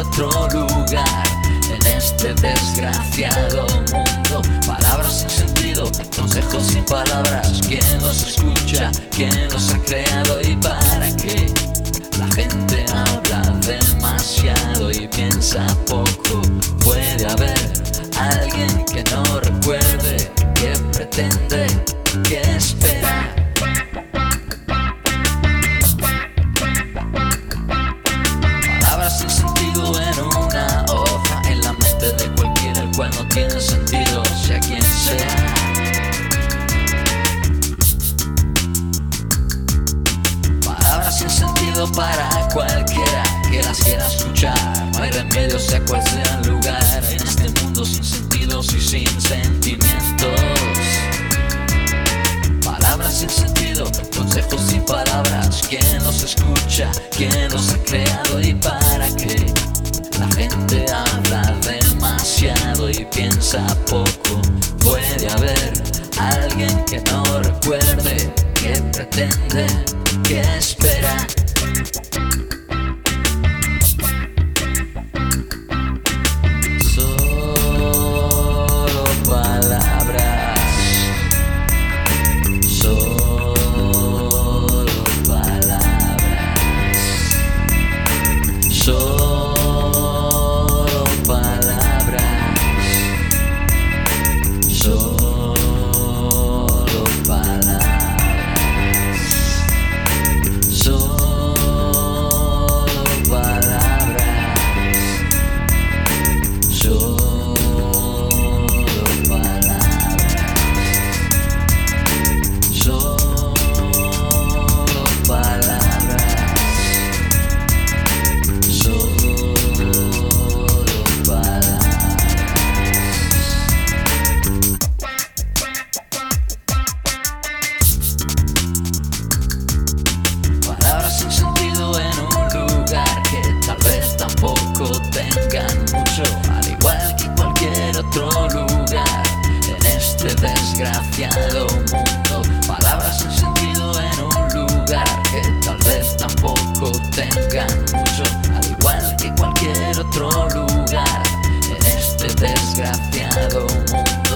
otro lugar en este desgraciado mundo. Palabras sin sentido, consejos sin palabras. ¿Quién los escucha? ¿Quién los ha creado? ¿Y para qué? La gente habla demasiado y piensa poco. Puede haber alguien que no recuerde, que pretende, que espera. Palabras sin sentido en una hoja, en la mente de cualquiera, el cual no tiene sentido, sea quien sea. Palabras sin sentido para cualquiera que las quiera escuchar. No hay remedio, sea cual sea el lugar, en este mundo sin sentidos y sin sentimientos. Palabras sin sentido, consejos sin palabras. ¿Quién los escucha? ¿Quién los ha creado? ¿Y para qué? La gente habla demasiado y piensa poco. Puede haber alguien que no recuerde, que pretende, que espera. Solo palabras. Solo palabras. Solo palabras. Solo palabras. Solo palabras. Solo palabras. Solo palabras. Palabras sin sentido en un lugar que tal vez tampoco tengan mucho, al igual que cualquier otro lugar en este desgraciado mundo. Palabras sin sentido en un lugar que tal vez tampoco tengan mucho, al igual que cualquier otro lugar en este desgraciado mundo.